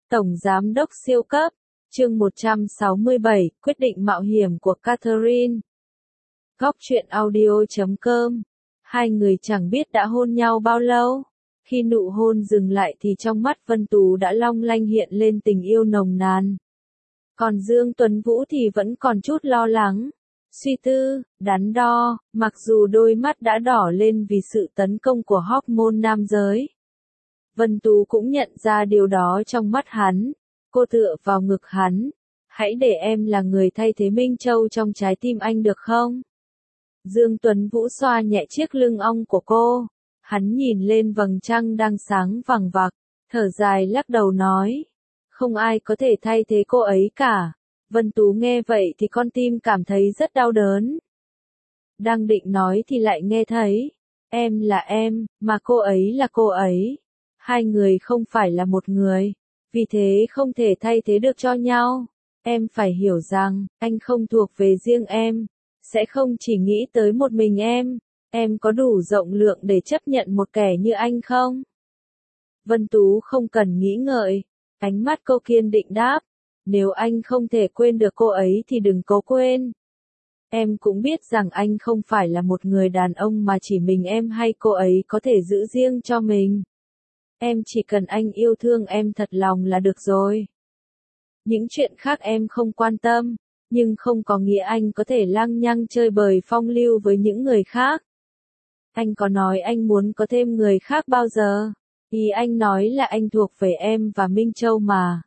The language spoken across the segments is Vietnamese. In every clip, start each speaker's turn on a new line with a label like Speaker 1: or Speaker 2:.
Speaker 1: Tổng Giám đốc siêu cấp, chương 167, quyết định mạo hiểm của Catherine. Góc truyện audio.com. Hai người chẳng biết đã hôn nhau bao lâu. Khi nụ hôn dừng lại thì trong mắt Vân Tú đã long lanh hiện lên tình yêu nồng nàn. Còn Dương Tuấn Vũ thì vẫn còn chút lo lắng, suy tư, đắn đo, mặc dù đôi mắt đã đỏ lên vì sự tấn công của hormone nam giới. Vân Tú cũng nhận ra điều đó trong mắt hắn, cô tựa vào ngực hắn. Hãy để em là người thay thế Minh Châu trong trái tim anh được không? Dương Tuấn Vũ xoa nhẹ chiếc lưng ong của cô. Hắn nhìn lên vầng trăng đang sáng vằng vặc, thở dài lắc đầu nói. Không ai có thể thay thế cô ấy cả. Vân Tú nghe vậy thì con tim cảm thấy rất đau đớn. Đang định nói thì lại nghe thấy. Em là em, mà cô ấy là cô ấy. Hai người không phải là một người. Vì thế không thể thay thế được cho nhau. Em phải hiểu rằng, anh không thuộc về riêng em. Sẽ không chỉ nghĩ tới một mình em. Em có đủ rộng lượng để chấp nhận một kẻ như anh không? Vân Tú không cần nghĩ ngợi. Ánh mắt cô kiên định đáp. Nếu anh không thể quên được cô ấy thì đừng cố quên. Em cũng biết rằng anh không phải là một người đàn ông mà chỉ mình em hay cô ấy có thể giữ riêng cho mình. Em chỉ cần anh yêu thương em thật lòng là được rồi. Những chuyện khác em không quan tâm, nhưng không có nghĩa anh có thể lăng nhăng chơi bời phong lưu với những người khác. Anh có nói anh muốn có thêm người khác bao giờ? Ý anh nói là anh thuộc về em và Minh Châu mà.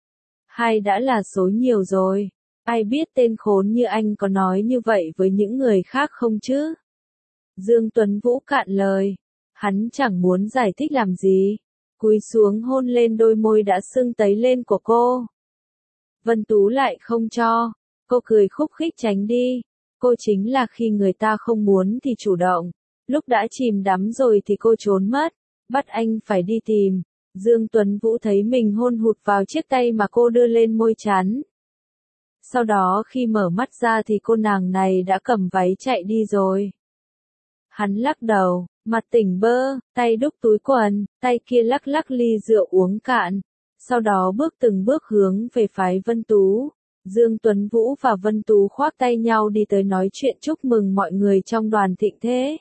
Speaker 1: Hai đã là số nhiều rồi. Ai biết tên khốn như anh có nói như vậy với những người khác không chứ? Dương Tuấn Vũ cạn lời. Hắn chẳng muốn giải thích làm gì. Cúi xuống hôn lên đôi môi đã sưng tấy lên của cô. Vân Tú lại không cho. Cô cười khúc khích tránh đi. Cô chính là khi người ta không muốn thì chủ động. Lúc đã chìm đắm rồi thì cô trốn mất. Bắt anh phải đi tìm. Dương Tuấn Vũ thấy mình hôn hụt vào chiếc tay mà cô đưa lên môi chắn. Sau đó khi mở mắt ra thì cô nàng này đã cầm váy chạy đi rồi. Hắn lắc đầu, mặt tỉnh bơ, tay đút túi quần, tay kia lắc lắc ly rượu uống cạn. Sau đó bước từng bước hướng về phái Vân Tú. Dương Tuấn Vũ và Vân Tú khoác tay nhau đi tới nói chuyện chúc mừng mọi người trong đoàn thịnh thế.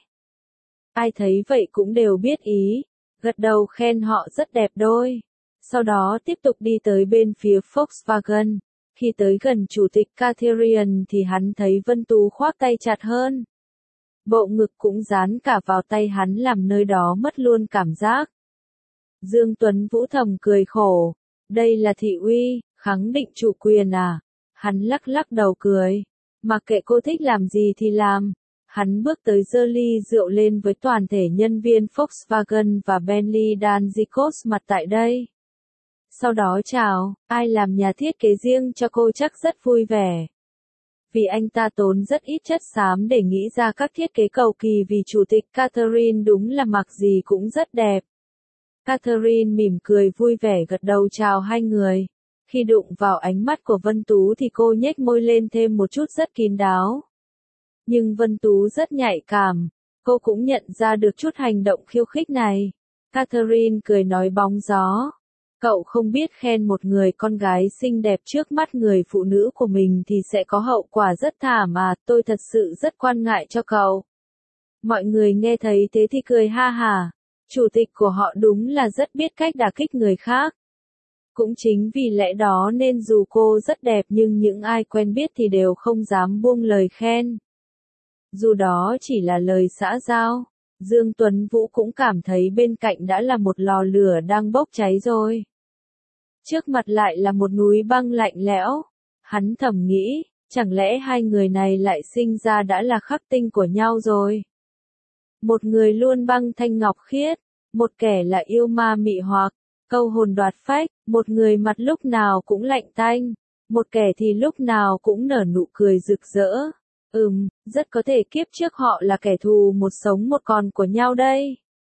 Speaker 1: Ai thấy vậy cũng đều biết ý, gật đầu khen họ rất đẹp đôi. Sau đó tiếp tục đi tới bên phía Volkswagen. Khi tới gần chủ tịch Catherine thì hắn thấy Vân Tú khoác tay chặt hơn. Bộ ngực cũng dán cả vào tay hắn làm nơi đó mất luôn cảm giác. Dương Tuấn Vũ thầm cười khổ. Đây là thị uy, khẳng định chủ quyền à? Hắn lắc lắc đầu cười. Mặc kệ cô thích làm gì thì làm. Hắn bước tới giơ ly rượu lên với toàn thể nhân viên Volkswagen và Bentley Danzikos mặt tại đây. Sau đó chào, ai làm nhà thiết kế riêng cho cô chắc rất vui vẻ. Vì anh ta tốn rất ít chất xám để nghĩ ra các thiết kế cầu kỳ vì chủ tịch Catherine đúng là mặc gì cũng rất đẹp. Catherine mỉm cười vui vẻ gật đầu chào hai người. Khi đụng vào ánh mắt của Vân Tú thì cô nhếch môi lên thêm một chút rất kín đáo. Nhưng Vân Tú rất nhạy cảm, cô cũng nhận ra được chút hành động khiêu khích này. Catherine cười nói bóng gió. Cậu không biết khen một người con gái xinh đẹp trước mắt người phụ nữ của mình thì sẽ có hậu quả rất thảm mà, tôi thật sự rất quan ngại cho cậu. Mọi người nghe thấy thế thì cười ha hả. Chủ tịch của họ đúng là rất biết cách đả kích người khác. Cũng chính vì lẽ đó nên dù cô rất đẹp nhưng những ai quen biết thì đều không dám buông lời khen. Dù đó chỉ là lời xã giao, Dương Tuấn Vũ cũng cảm thấy bên cạnh đã là một lò lửa đang bốc cháy rồi. Trước mặt lại là một núi băng lạnh lẽo. Hắn thầm nghĩ, chẳng lẽ hai người này lại sinh ra đã là khắc tinh của nhau rồi. Một người luôn băng thanh ngọc khiết, một kẻ là yêu ma mị hoặc, câu hồn đoạt phách, một người mặt lúc nào cũng lạnh tanh, một kẻ thì lúc nào cũng nở nụ cười rực rỡ. Rất có thể kiếp trước họ là kẻ thù một sống một còn của nhau đây.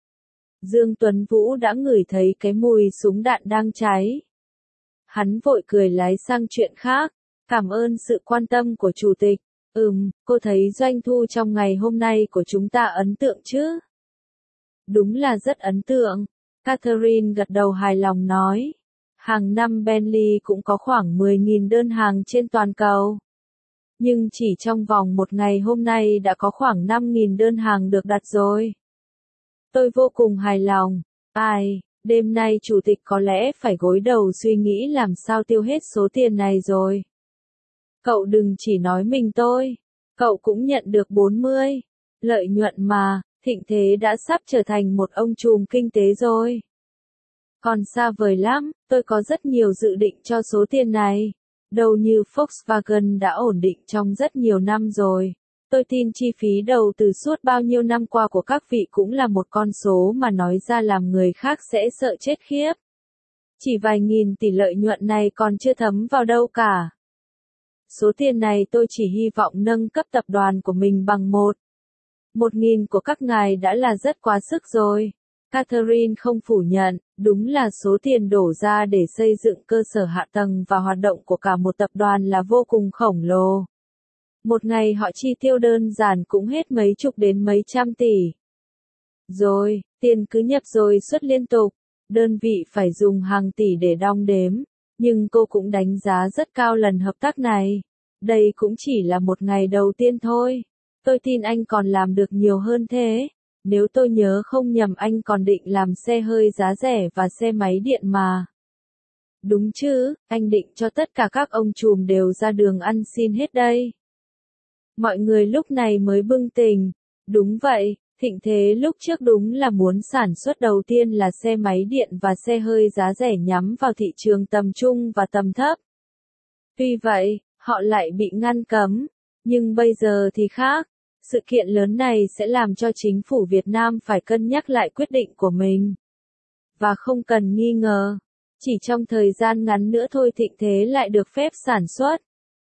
Speaker 1: Dương Tuấn Vũ đã ngửi thấy cái mùi súng đạn đang cháy. Hắn vội cười lái sang chuyện khác. Cảm ơn sự quan tâm của chủ tịch. Cô thấy doanh thu trong ngày hôm nay của chúng ta ấn tượng chứ? Đúng là rất ấn tượng. Catherine gật đầu hài lòng nói. Hàng năm Bentley cũng có khoảng 10.000 đơn hàng trên toàn cầu. Nhưng chỉ trong vòng một ngày hôm nay đã có khoảng 5.000 đơn hàng được đặt rồi. Tôi vô cùng hài lòng. Đêm nay chủ tịch có lẽ phải gối đầu suy nghĩ làm sao tiêu hết số tiền này rồi. Cậu đừng chỉ nói mình tôi. Cậu cũng nhận được 40. Lợi nhuận mà, Thịnh Thế đã sắp trở thành một ông trùm kinh tế rồi. Còn xa vời lắm, tôi có rất nhiều dự định cho số tiền này. Đâu như Volkswagen đã ổn định trong rất nhiều năm rồi. Tôi tin chi phí đầu tư suốt bao nhiêu năm qua của các vị cũng là một con số mà nói ra làm người khác sẽ sợ chết khiếp. Chỉ vài nghìn tỷ lợi nhuận này còn chưa thấm vào đâu cả. Số tiền này tôi chỉ hy vọng nâng cấp tập đoàn của mình bằng 1.000 của các ngài đã là rất quá sức rồi. Catherine không phủ nhận, đúng là số tiền đổ ra để xây dựng cơ sở hạ tầng và hoạt động của cả một tập đoàn là vô cùng khổng lồ. Một ngày họ chi tiêu đơn giản cũng hết mấy chục đến mấy trăm tỷ. Rồi, tiền cứ nhập rồi xuất liên tục, đơn vị phải dùng hàng tỷ để đong đếm, nhưng cô cũng đánh giá rất cao lần hợp tác này. Đây cũng chỉ là một ngày đầu tiên thôi. Tôi tin anh còn làm được nhiều hơn thế. Nếu tôi nhớ không nhầm anh còn định làm xe hơi giá rẻ và xe máy điện mà. Đúng chứ, anh định cho tất cả các ông trùm đều ra đường ăn xin hết đây. Mọi người lúc này mới bừng tỉnh. Đúng vậy, Thịnh Thế lúc trước đúng là muốn sản xuất đầu tiên là xe máy điện và xe hơi giá rẻ nhắm vào thị trường tầm trung và tầm thấp. Tuy vậy, họ lại bị ngăn cấm. Nhưng bây giờ thì khác. Sự kiện lớn này sẽ làm cho chính phủ Việt Nam phải cân nhắc lại quyết định của mình. Và không cần nghi ngờ, chỉ trong thời gian ngắn nữa thôi Thịnh Thế lại được phép sản xuất.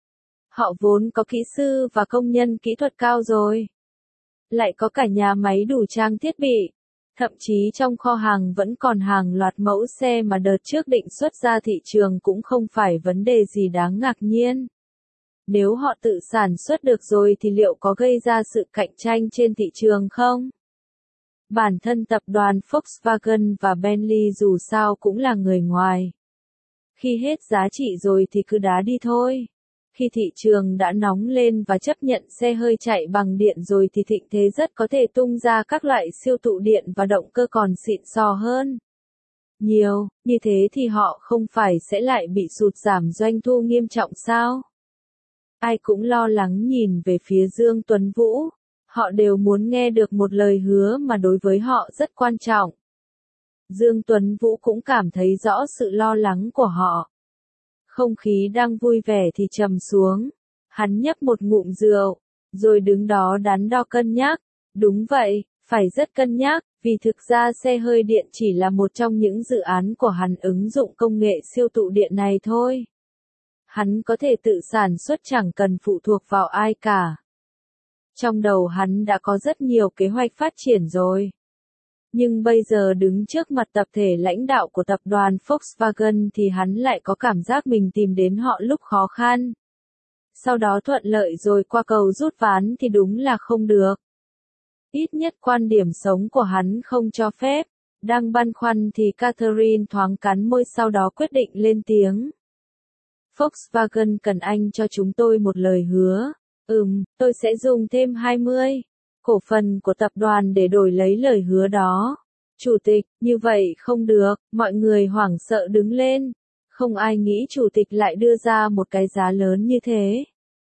Speaker 1: Họ vốn có kỹ sư và công nhân kỹ thuật cao rồi. Lại có cả nhà máy đủ trang thiết bị. Thậm chí trong kho hàng vẫn còn hàng loạt mẫu xe mà đợt trước định xuất ra thị trường cũng không phải vấn đề gì đáng ngạc nhiên. Nếu họ tự sản xuất được rồi thì liệu có gây ra sự cạnh tranh trên thị trường không? Bản thân tập đoàn Volkswagen và Bentley dù sao cũng là người ngoài. Khi hết giá trị rồi thì cứ đá đi thôi. Khi thị trường đã nóng lên và chấp nhận xe hơi chạy bằng điện rồi thì Thịnh Thế rất có thể tung ra các loại siêu tụ điện và động cơ còn xịn sò hơn. Nhiều, như thế thì họ không phải sẽ lại bị sụt giảm doanh thu nghiêm trọng sao? Ai cũng lo lắng nhìn về phía Dương Tuấn Vũ. Họ đều muốn nghe được một lời hứa mà đối với họ rất quan trọng. Dương Tuấn Vũ cũng cảm thấy rõ sự lo lắng của họ. Không khí đang vui vẻ thì trầm xuống. Hắn nhấp một ngụm rượu, rồi đứng đó đắn đo cân nhắc. Đúng vậy, phải rất cân nhắc, vì thực ra xe hơi điện chỉ là một trong những dự án của hắn ứng dụng công nghệ siêu tụ điện này thôi. Hắn có thể tự sản xuất chẳng cần phụ thuộc vào ai cả. Trong đầu hắn đã có rất nhiều kế hoạch phát triển rồi. Nhưng bây giờ đứng trước mặt tập thể lãnh đạo của tập đoàn Volkswagen thì hắn lại có cảm giác mình tìm đến họ lúc khó khăn. Sau đó thuận lợi rồi qua cầu rút ván thì đúng là không được. Ít nhất quan điểm sống của hắn không cho phép. Đang băn khoăn thì Catherine thoáng cắn môi sau đó quyết định lên tiếng. Volkswagen cần anh cho chúng tôi một lời hứa. Tôi sẽ dùng thêm 20 cổ phần của tập đoàn để đổi lấy lời hứa đó. Chủ tịch, như vậy không được, mọi người hoảng sợ đứng lên. Không ai nghĩ chủ tịch lại đưa ra một cái giá lớn như thế.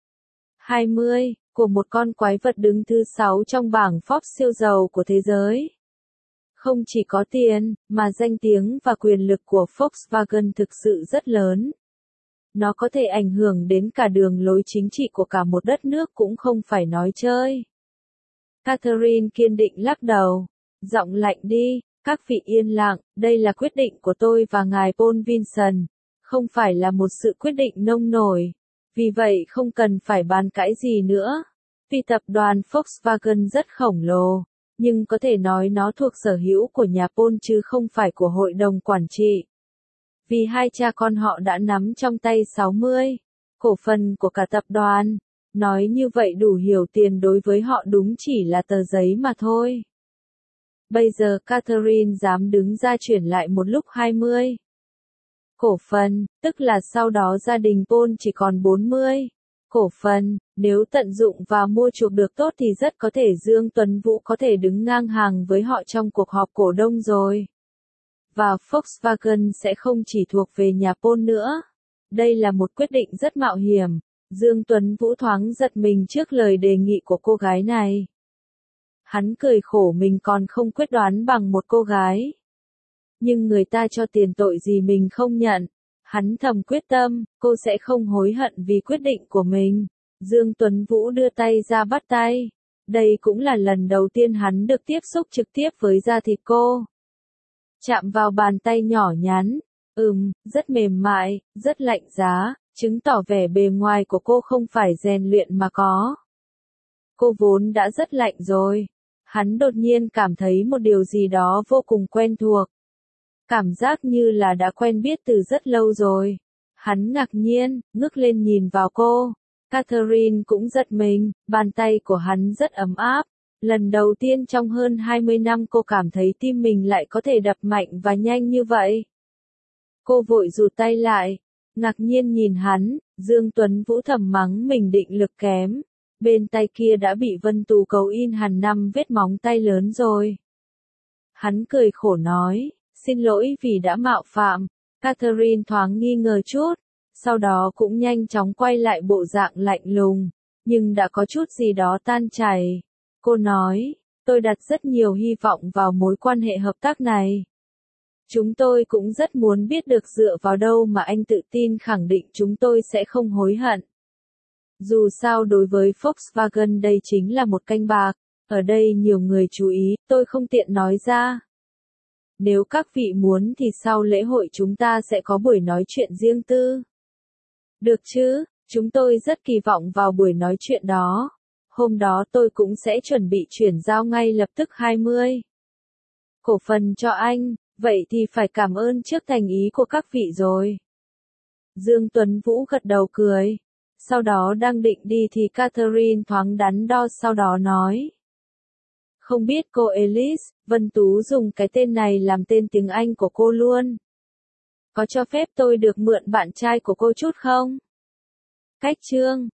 Speaker 1: 20, của một con quái vật đứng thứ 6 trong bảng Forbes siêu giàu của thế giới. Không chỉ có tiền, mà danh tiếng và quyền lực của Volkswagen thực sự rất lớn. Nó có thể ảnh hưởng đến cả đường lối chính trị của cả một đất nước cũng không phải nói chơi. Catherine kiên định lắc đầu. Giọng lạnh đi, các vị yên lặng, đây là quyết định của tôi và ngài Paul Vinson. Không phải là một sự quyết định nông nổi. Vì vậy không cần phải bàn cãi gì nữa. Vì tập đoàn Volkswagen rất khổng lồ. Nhưng có thể nói nó thuộc sở hữu của nhà Paul chứ không phải của hội đồng quản trị. Vì hai cha con họ đã nắm trong tay 60 cổ phần của cả tập đoàn. Nói như vậy đủ hiểu tiền đối với họ đúng chỉ là tờ giấy mà thôi. Bây giờ Catherine dám đứng ra chuyển lại một lúc 20 cổ phần, tức là sau đó gia đình Paul chỉ còn 40 cổ phần, nếu tận dụng và mua chuộc được tốt thì rất có thể Dương Tuấn Vũ có thể đứng ngang hàng với họ trong cuộc họp cổ đông rồi. Và Volkswagen sẽ không chỉ thuộc về nhà Paul nữa. Đây là một quyết định rất mạo hiểm. Dương Tuấn Vũ thoáng giật mình trước lời đề nghị của cô gái này. Hắn cười khổ mình còn không quyết đoán bằng một cô gái. Nhưng người ta cho tiền tội gì mình không nhận. Hắn thầm quyết tâm, cô sẽ không hối hận vì quyết định của mình. Dương Tuấn Vũ đưa tay ra bắt tay. Đây cũng là lần đầu tiên hắn được tiếp xúc trực tiếp với da thịt cô. Chạm vào bàn tay nhỏ nhắn. Rất mềm mại, rất lạnh giá, chứng tỏ vẻ bề ngoài của cô không phải rèn luyện mà có. Cô vốn đã rất lạnh rồi. Hắn đột nhiên cảm thấy một điều gì đó vô cùng quen thuộc. Cảm giác như là đã quen biết từ rất lâu rồi. Hắn ngạc nhiên, ngước lên nhìn vào cô. Catherine cũng giật mình, bàn tay của hắn rất ấm áp. Lần đầu tiên trong hơn 20 năm cô cảm thấy tim mình lại có thể đập mạnh và nhanh như vậy. Cô vội rụt tay lại, ngạc nhiên nhìn hắn, Dương Tuấn Vũ thầm mắng mình định lực kém. Bên tay kia đã bị Vân Tú Cầu in hẳn 5 vết móng tay lớn rồi. Hắn cười khổ nói, xin lỗi vì đã mạo phạm. Catherine thoáng nghi ngờ chút, sau đó cũng nhanh chóng quay lại bộ dạng lạnh lùng, nhưng đã có chút gì đó tan chảy. Cô nói, tôi đặt rất nhiều hy vọng vào mối quan hệ hợp tác này. Chúng tôi cũng rất muốn biết được dựa vào đâu mà anh tự tin khẳng định chúng tôi sẽ không hối hận. Dù sao đối với Volkswagen đây chính là một canh bạc, ở đây nhiều người chú ý, tôi không tiện nói ra. Nếu các vị muốn thì sau lễ hội chúng ta sẽ có buổi nói chuyện riêng tư. Được chứ, chúng tôi rất kỳ vọng vào buổi nói chuyện đó. Hôm đó tôi cũng sẽ chuẩn bị chuyển giao ngay lập tức 20 cổ phần cho anh, vậy thì phải cảm ơn trước thành ý của các vị rồi. Dương Tuấn Vũ gật đầu cười. Sau đó đang định đi thì Catherine thoáng đắn đo sau đó nói. Không biết cô Alice, Vân Tú dùng cái tên này làm tên tiếng Anh của cô luôn. Có cho phép tôi được mượn bạn trai của cô chút không? Cách chương